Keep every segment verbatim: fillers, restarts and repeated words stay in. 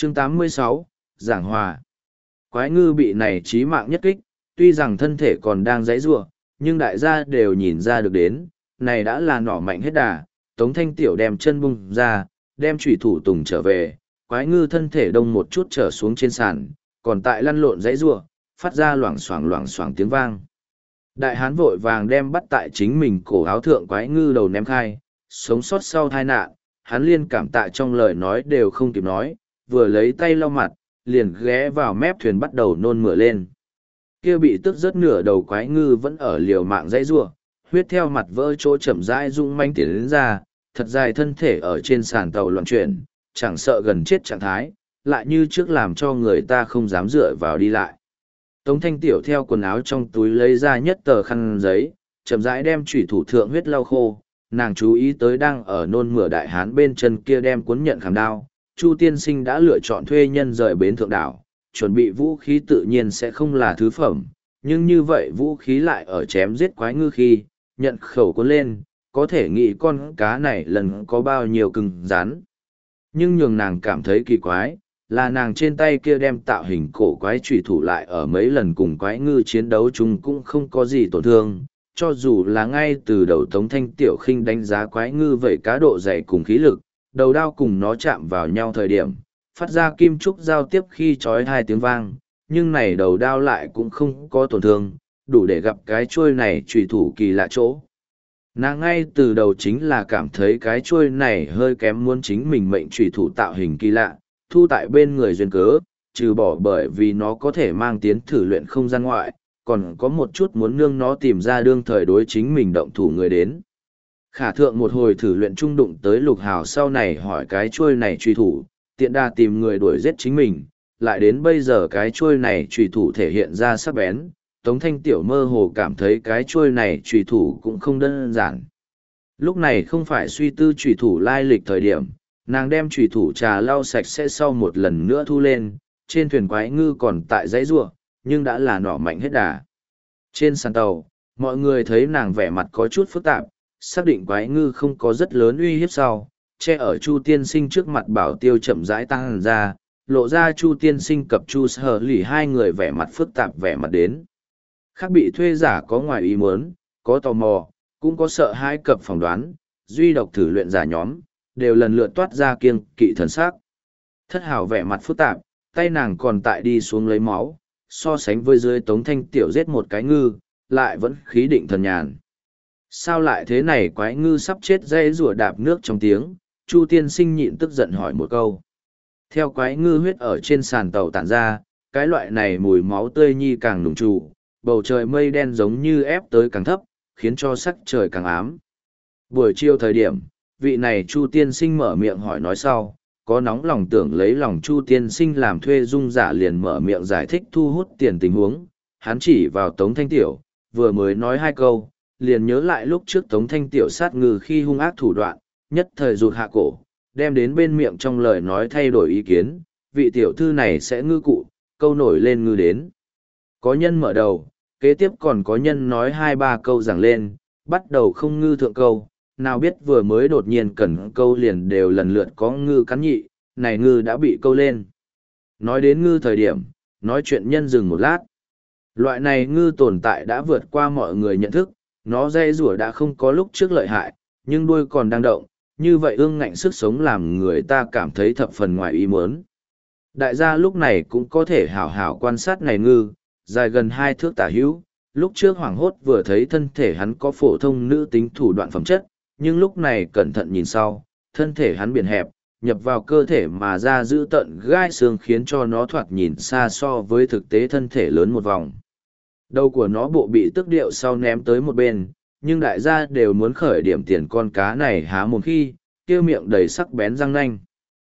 Chương tám mươi sáu, Giảng Hòa. Quái ngư bị này chí mạng nhất kích, tuy rằng thân thể còn đang giãy giụa, nhưng đại gia đều nhìn ra được đến, này đã là nỏ mạnh hết đà. Tống Thanh Tiểu đem chân bung ra, đem chủy thủ tùng trở về, quái ngư thân thể đông một chút trở xuống trên sàn, còn tại lăn lộn giãy giụa, phát ra loảng xoảng loảng xoảng tiếng vang. Đại hán vội vàng đem bắt tại chính mình cổ áo thượng quái ngư đầu ném khai, sống sót sau tai nạn, hắn liên cảm tạ trong lời nói đều không kịp nói, vừa lấy tay lau mặt, liền ghé vào mép thuyền bắt đầu nôn mửa lên. Kia bị tức rớt nửa đầu quái ngư vẫn ở liều mạng dãy rủa, huyết theo mặt vỡ chỗ chậm rãi rung manh tiến đến ra, thật dài thân thể ở trên sàn tàu loạn chuyển, chẳng sợ gần chết trạng thái, lại như trước làm cho người ta không dám dựa vào đi lại. Tống Thanh Tiểu theo quần áo trong túi lấy ra nhất tờ khăn giấy, chậm rãi đem chủy thủ thượng huyết lau khô, nàng chú ý tới đang ở nôn mửa đại hán bên chân kia đem cuốn nhận khảm đao. Chu tiên sinh đã lựa chọn thuê nhân rời bến thượng đảo, chuẩn bị vũ khí tự nhiên sẽ không là thứ phẩm, nhưng như vậy vũ khí lại ở chém giết quái ngư khi, nhận khẩu cuốn lên, có thể nghĩ con cá này lần có bao nhiêu cứng rắn. Nhưng nhường nàng cảm thấy kỳ quái, là nàng trên tay kia đem tạo hình cổ quái trùy thủ lại ở mấy lần cùng quái ngư chiến đấu chúng cũng không có gì tổn thương, cho dù là ngay từ đầu Tống Thanh Tiểu khinh đánh giá quái ngư vậy cá độ dày cùng khí lực, đầu đao cùng nó chạm vào nhau thời điểm, phát ra kim trúc giao tiếp khi chói hai tiếng vang, nhưng này đầu đao lại cũng không có tổn thương, đủ để gặp cái chuôi này trùy thủ kỳ lạ chỗ. Nàng ngay từ đầu chính là cảm thấy cái chuôi này hơi kém muốn chính mình mệnh trùy thủ tạo hình kỳ lạ, thu tại bên người duyên cớ, trừ bỏ bởi vì nó có thể mang tiến thử luyện không gian ngoại, còn có một chút muốn nương nó tìm ra đương thời đối chính mình động thủ người đến. Khả thượng một hồi thử luyện trung đụng tới lục hào sau này hỏi cái chuôi này truy thủ, tiện đa tìm người đuổi giết chính mình, lại đến bây giờ cái chuôi này truy thủ thể hiện ra sắc bén, Tống Thanh Tiểu mơ hồ cảm thấy cái chuôi này truy thủ cũng không đơn giản. Lúc này không phải suy tư truy thủ lai lịch thời điểm, nàng đem truy thủ trà lau sạch sẽ sau một lần nữa thu lên, trên thuyền quái ngư còn tại dãy rua, nhưng đã là nỏ mạnh hết đà. Trên sàn tàu, mọi người thấy nàng vẻ mặt có chút phức tạp, xác định quái ngư không có rất lớn uy hiếp sau, che ở Chu tiên sinh trước mặt bảo tiêu chậm rãi tăng ra, lộ ra Chu tiên sinh cập Chu Sở Lỷ hai người vẻ mặt phức tạp vẻ mặt đến. Khác bị thuê giả có ngoài ý muốn, có tò mò, cũng có sợ hai cập phỏng đoán, duy độc thử luyện giả nhóm, đều lần lượt toát ra kiêng kỵ thần sắc. Thất hào vẻ mặt phức tạp, tay nàng còn tại đi xuống lấy máu, so sánh với dưới Tống Thanh Tiểu giết một cái ngư, lại vẫn khí định thần nhàn. Sao lại thế này, quái ngư sắp chết dây rùa đạp nước trong tiếng, Chu tiên sinh nhịn tức giận hỏi một câu. Theo quái ngư huyết ở trên sàn tàu tản ra, cái loại này mùi máu tươi nhi càng nùng trụ, bầu trời mây đen giống như ép tới càng thấp, khiến cho sắc trời càng ám. Buổi chiều thời điểm, vị này Chu tiên sinh mở miệng hỏi nói sau, có nóng lòng tưởng lấy lòng Chu tiên sinh làm thuê dung giả liền mở miệng giải thích thu hút tiền tình huống, hắn chỉ vào Tống Thanh Tiểu, vừa mới nói hai câu, liền nhớ lại lúc trước Tống Thanh Tiểu sát ngư khi hung ác thủ đoạn, nhất thời rụt hạ cổ, đem đến bên miệng trong lời nói thay đổi ý kiến, vị tiểu thư này sẽ ngư cụ, câu nổi lên ngư đến. Có nhân mở đầu, kế tiếp còn có nhân nói hai ba câu giảng lên, bắt đầu không ngư thượng câu, nào biết vừa mới đột nhiên cần câu liền đều lần lượt có ngư cắn nhị, này ngư đã bị câu lên. Nói đến ngư thời điểm, nói chuyện nhân dừng một lát. Loại này ngư tồn tại đã vượt qua mọi người nhận thức, nó dây rủa đã không có lúc trước lợi hại, nhưng đuôi còn đang động, như vậy ương ngạnh sức sống làm người ta cảm thấy thập phần ngoài ý muốn. Đại gia lúc này cũng có thể hảo hảo quan sát này ngư, dài gần hai thước tả hữu, lúc trước hoảng hốt vừa thấy thân thể hắn có phổ thông nữ tính thủ đoạn phẩm chất, nhưng lúc này cẩn thận nhìn sau, thân thể hắn biển hẹp, nhập vào cơ thể mà ra giữ tận gai xương khiến cho nó thoạt nhìn xa so với thực tế thân thể lớn một vòng. Đầu của nó bộ bị tức điệu sau ném tới một bên, nhưng đại gia đều muốn khởi điểm tiền con cá này há một khi, kêu miệng đầy sắc bén răng nanh.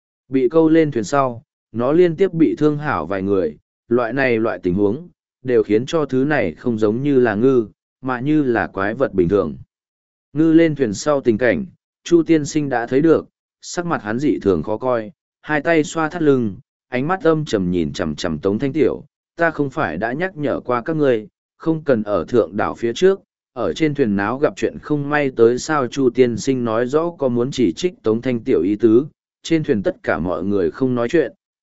Bị câu lên thuyền sau, nó liên tiếp bị thương hảo vài người, loại này loại tình huống, đều khiến cho thứ này không giống như là ngư, mà như là quái vật bình thường. Ngư lên thuyền sau tình cảnh, Chu tiên sinh đã thấy được, sắc mặt hắn dị thường khó coi, hai tay xoa thắt lưng, ánh mắt âm trầm nhìn chằm chằm Tống Thanh Tiểu, ta không phải đã nhắc nhở qua các ngươi, không cần ở thượng đảo phía trước, ở trên thuyền náo gặp chuyện không may tới sao. Chu tiên sinh nói rõ có muốn chỉ trích Tống Thanh Tiểu ý tứ, trên thuyền tất cả mọi người không nói chuyện,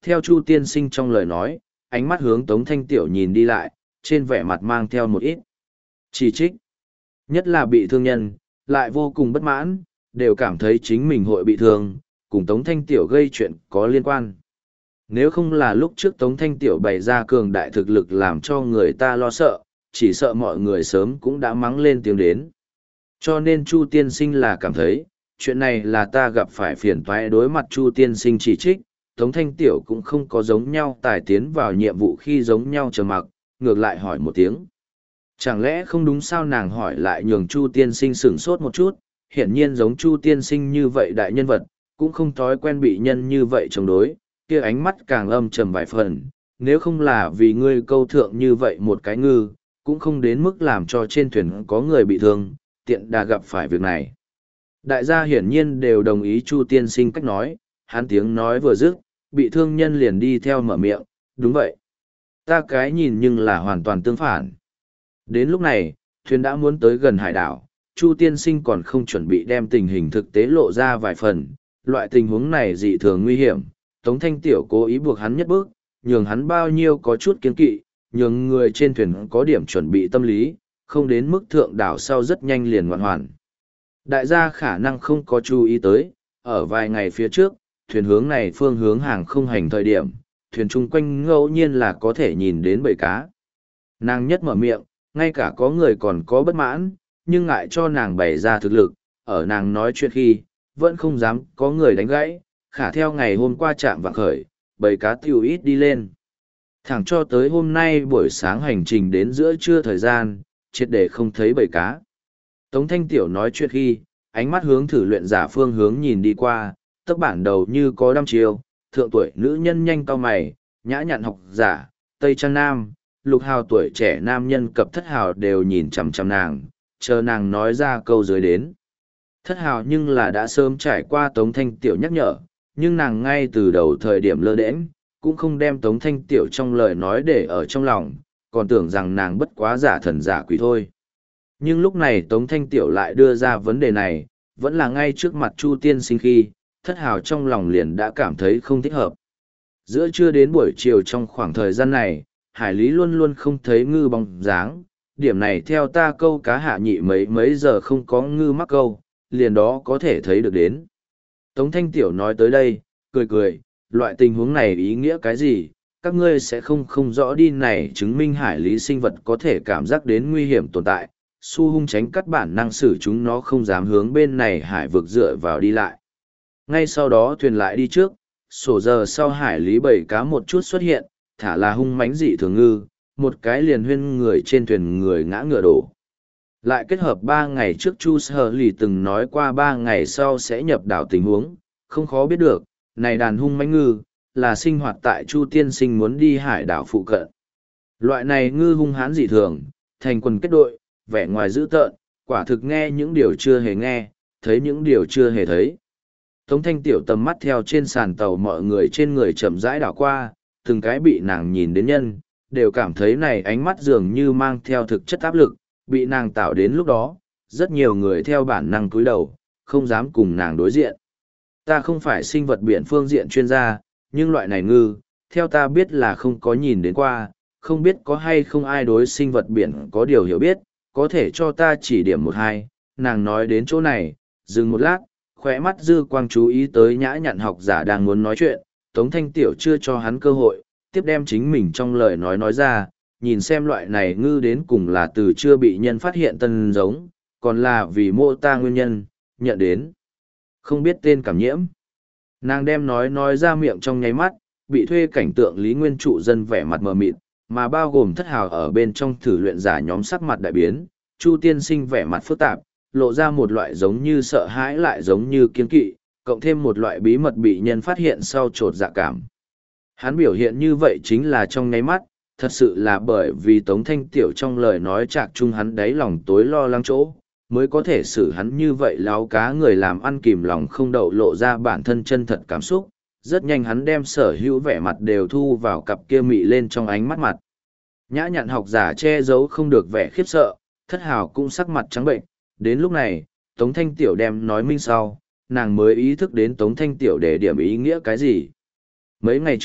theo Chu tiên sinh trong lời nói, ánh mắt hướng Tống Thanh Tiểu nhìn đi lại, trên vẻ mặt mang theo một ít chỉ trích. Nhất là bị thương nhân, lại vô cùng bất mãn, đều cảm thấy chính mình hội bị thương, cùng Tống Thanh Tiểu gây chuyện có liên quan. Nếu không là lúc trước Tống Thanh Tiểu bày ra cường đại thực lực làm cho người ta lo sợ, chỉ sợ mọi người sớm cũng đã mắng lên tiếng đến. Cho nên Chu tiên sinh là cảm thấy, chuyện này là ta gặp phải phiền toái. Đối mặt Chu tiên sinh chỉ trích, Tống Thanh Tiểu cũng không có giống nhau tài tiến vào nhiệm vụ khi giống nhau chờ mặc, ngược lại hỏi một tiếng. Chẳng lẽ không đúng sao? Nàng hỏi lại nhường Chu tiên sinh sửng sốt một chút, hiển nhiên giống Chu tiên sinh như vậy đại nhân vật, cũng không thói quen bị nhân như vậy chống đối, kia ánh mắt càng âm trầm vài phần, nếu không là vì ngươi câu thượng như vậy một cái ngư, cũng không đến mức làm cho trên thuyền có người bị thương, tiện đà gặp phải việc này. Đại gia hiển nhiên đều đồng ý Chu tiên sinh cách nói, hắn tiếng nói vừa dứt, bị thương nhân liền đi theo mở miệng, đúng vậy. Ta cái nhìn nhưng là hoàn toàn tương phản. Đến lúc này, thuyền đã muốn tới gần hải đảo, Chu tiên sinh còn không chuẩn bị đem tình hình thực tế lộ ra vài phần, loại tình huống này dị thường nguy hiểm, Tống Thanh Tiểu cố ý buộc hắn nhất bước, nhường hắn bao nhiêu có chút kiên kỵ, nhường người trên thuyền có điểm chuẩn bị tâm lý, không đến mức thượng đảo sau rất nhanh liền ngoạn hoàn. Đại gia khả năng không có chú ý tới, ở vài ngày phía trước, thuyền hướng này phương hướng hàng không hành thời điểm, thuyền chung quanh ngẫu nhiên là có thể nhìn đến bầy cá. Nàng nhất mở miệng, ngay cả có người còn có bất mãn, nhưng ngại cho nàng bày ra thực lực, ở nàng nói chuyện khi, vẫn không dám có người đánh gãy, khả theo ngày hôm qua chạm vạng khởi, bầy cá tiêu ít đi lên. Thẳng cho tới hôm nay buổi sáng hành trình đến giữa trưa thời gian, triệt để không thấy bầy cá. Tống Thanh Tiểu nói chuyện khi, ánh mắt hướng thử luyện giả phương hướng nhìn đi qua, tấc bản đầu như có đăm chiêu, thượng tuổi nữ nhân nhanh cau mày, nhã nhặn học giả, tây trang nam, lục hào tuổi trẻ nam nhân cập thất hào đều nhìn chằm chằm nàng, chờ nàng nói ra câu dưới đến. Thất hào nhưng là đã sớm trải qua Tống Thanh Tiểu nhắc nhở, nhưng nàng ngay từ đầu thời điểm lơ đễnh, cũng không đem Tống Thanh Tiểu trong lời nói để ở trong lòng, còn tưởng rằng nàng bất quá giả thần giả quỷ thôi. Nhưng lúc này Tống Thanh Tiểu lại đưa ra vấn đề này, vẫn là ngay trước mặt Chu tiên sinh khi, thất hào trong lòng liền đã cảm thấy không thích hợp. Giữa trưa đến buổi chiều trong khoảng thời gian này, hải lý luôn luôn không thấy ngư bóng dáng, điểm này theo ta câu cá hạ nhị mấy mấy giờ không có ngư mắc câu, liền đó có thể thấy được đến. Tống Thanh Tiểu nói tới đây, cười cười, loại tình huống này ý nghĩa cái gì, các ngươi sẽ không không rõ đi này chứng minh hải lý sinh vật có thể cảm giác đến nguy hiểm tồn tại, su hung tránh cắt bản năng xử chúng nó không dám hướng bên này hải vực dựa vào đi lại. Ngay sau đó thuyền lại đi trước, sổ giờ sau hải lý bảy cá một chút xuất hiện, thả là hung mãnh dị thường ngư, một cái liền huyên người trên thuyền người ngã ngựa đổ. Lại kết hợp ba ngày trước Chu Sở Lì từng nói qua ba ngày sau sẽ nhập đảo tình huống, không khó biết được, này đàn hung mãnh ngư, là sinh hoạt tại Chu tiên sinh muốn đi hải đảo phụ cận. Loại này ngư hung hãn dị thường, thành quần kết đội, vẻ ngoài dữ tợn, quả thực nghe những điều chưa hề nghe, thấy những điều chưa hề thấy. Tống Thanh Tiểu tầm mắt theo trên sàn tàu mọi người trên người chậm rãi đảo qua, từng cái bị nàng nhìn đến nhân, đều cảm thấy này ánh mắt dường như mang theo thực chất áp lực, bị nàng tạo đến lúc đó, rất nhiều người theo bản năng cúi đầu, không dám cùng nàng đối diện. Ta không phải sinh vật biển phương diện chuyên gia, nhưng loại này ngư, theo ta biết là không có nhìn đến qua, không biết có hay không ai đối sinh vật biển có điều hiểu biết, có thể cho ta chỉ điểm một hai. Nàng nói đến chỗ này, dừng một lát, khỏe mắt dư quang chú ý tới nhã nhặn học giả đang muốn nói chuyện, Tống Thanh Tiểu chưa cho hắn cơ hội, tiếp đem chính mình trong lời nói nói ra, nhìn xem loại này ngư đến cùng là từ chưa bị nhân phát hiện tân giống, còn là vì mô ta nguyên nhân, nhận đến. Không biết tên cảm nhiễm. Nàng đem nói nói ra miệng trong nháy mắt, bị thuê cảnh tượng Lý Nguyên trụ dân vẻ mặt mờ mịt, mà bao gồm thất hào ở bên trong thử luyện giả nhóm sắc mặt đại biến, Chu tiên sinh vẻ mặt phức tạp, lộ ra một loại giống như sợ hãi lại giống như kiên kỵ, cộng thêm một loại bí mật bị nhân phát hiện sau trột dạ cảm. Hắn biểu hiện như vậy chính là trong nháy mắt, thật sự là bởi vì Tống Thanh Tiểu trong lời nói chạc chung hắn đáy lòng tối lo lắng chỗ, mới có thể xử hắn như vậy láo cá người làm ăn kìm lòng không đậu lộ ra bản thân chân thật cảm xúc. Rất nhanh hắn đem sở hữu vẻ mặt đều thu vào cặp kia mị lên trong ánh mắt mặt. Nhã nhặn học giả che giấu không được vẻ khiếp sợ, thất hào cũng sắc mặt trắng bệnh. Đến lúc này, Tống Thanh Tiểu đem nói minh sau, nàng mới ý thức đến Tống Thanh Tiểu để điểm ý nghĩa cái gì. Mấy ngày trước,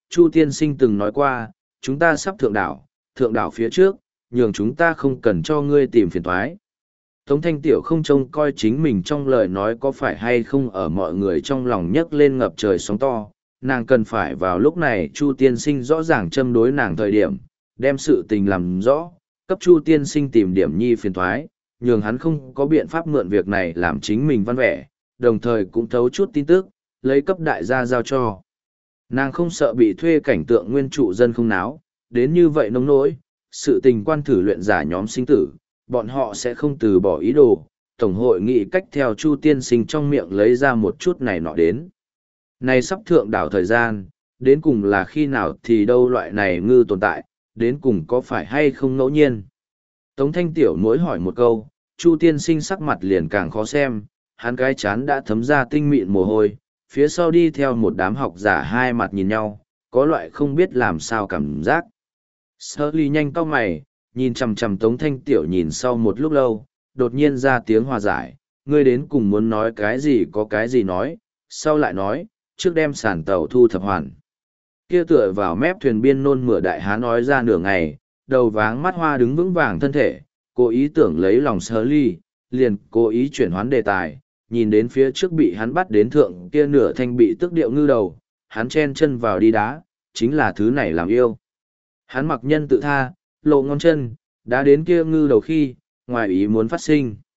Chu tiên sinh từng nói qua, chúng ta sắp thượng đảo, thượng đảo phía trước, nhường chúng ta không cần cho ngươi tìm phiền thoái. Tống Thanh Tiểu không trông coi chính mình trong lời nói có phải hay không ở mọi người trong lòng nhấc lên ngập trời sóng to, nàng cần phải vào lúc này Chu tiên sinh rõ ràng châm đối nàng thời điểm, đem sự tình làm rõ, cấp Chu tiên sinh tìm điểm nhi phiền thoái, nhường hắn không có biện pháp mượn việc này làm chính mình văn vẻ, đồng thời cũng thấu chút tin tức, lấy cấp đại gia giao cho. Nàng không sợ bị thuê cảnh tượng nguyên trụ dân không náo, đến như vậy nông nỗi, sự tình quan thử luyện giả nhóm sinh tử, bọn họ sẽ không từ bỏ ý đồ, Tổng hội nghị cách theo Chu tiên sinh trong miệng lấy ra một chút này nọ đến. Này sắp thượng đảo thời gian, đến cùng là khi nào thì đâu loại này ngư tồn tại, đến cùng có phải hay không ngẫu nhiên. Tống Thanh Tiểu mỗi hỏi một câu, Chu tiên sinh sắc mặt liền càng khó xem, hắn cái chán đã thấm ra tinh mịn mồ hôi, phía sau đi theo một đám học giả hai mặt nhìn nhau, có loại không biết làm sao cảm giác. Sơ ly nhanh cau mày, nhìn chằm chằm Tống Thanh Tiểu nhìn sau một lúc lâu, đột nhiên ra tiếng hòa giải, ngươi đến cùng muốn nói cái gì có cái gì nói, sau lại nói, trước đem sàn tàu thu thập hoàn. Kia tựa vào mép thuyền biên nôn mửa đại há nói ra nửa ngày, đầu váng mắt hoa đứng vững vàng thân thể, cố ý tưởng lấy lòng Sơ ly, liền cố ý chuyển hoán đề tài, nhìn đến phía trước bị hắn bắt đến thượng kia nửa thanh bị tức điệu ngư đầu, hắn chen chân vào đi đá, chính là thứ này làm yêu. Hắn mặc nhân tự tha, lộ ngón chân, đã đến kia ngư đầu khi, ngoài ý muốn phát sinh.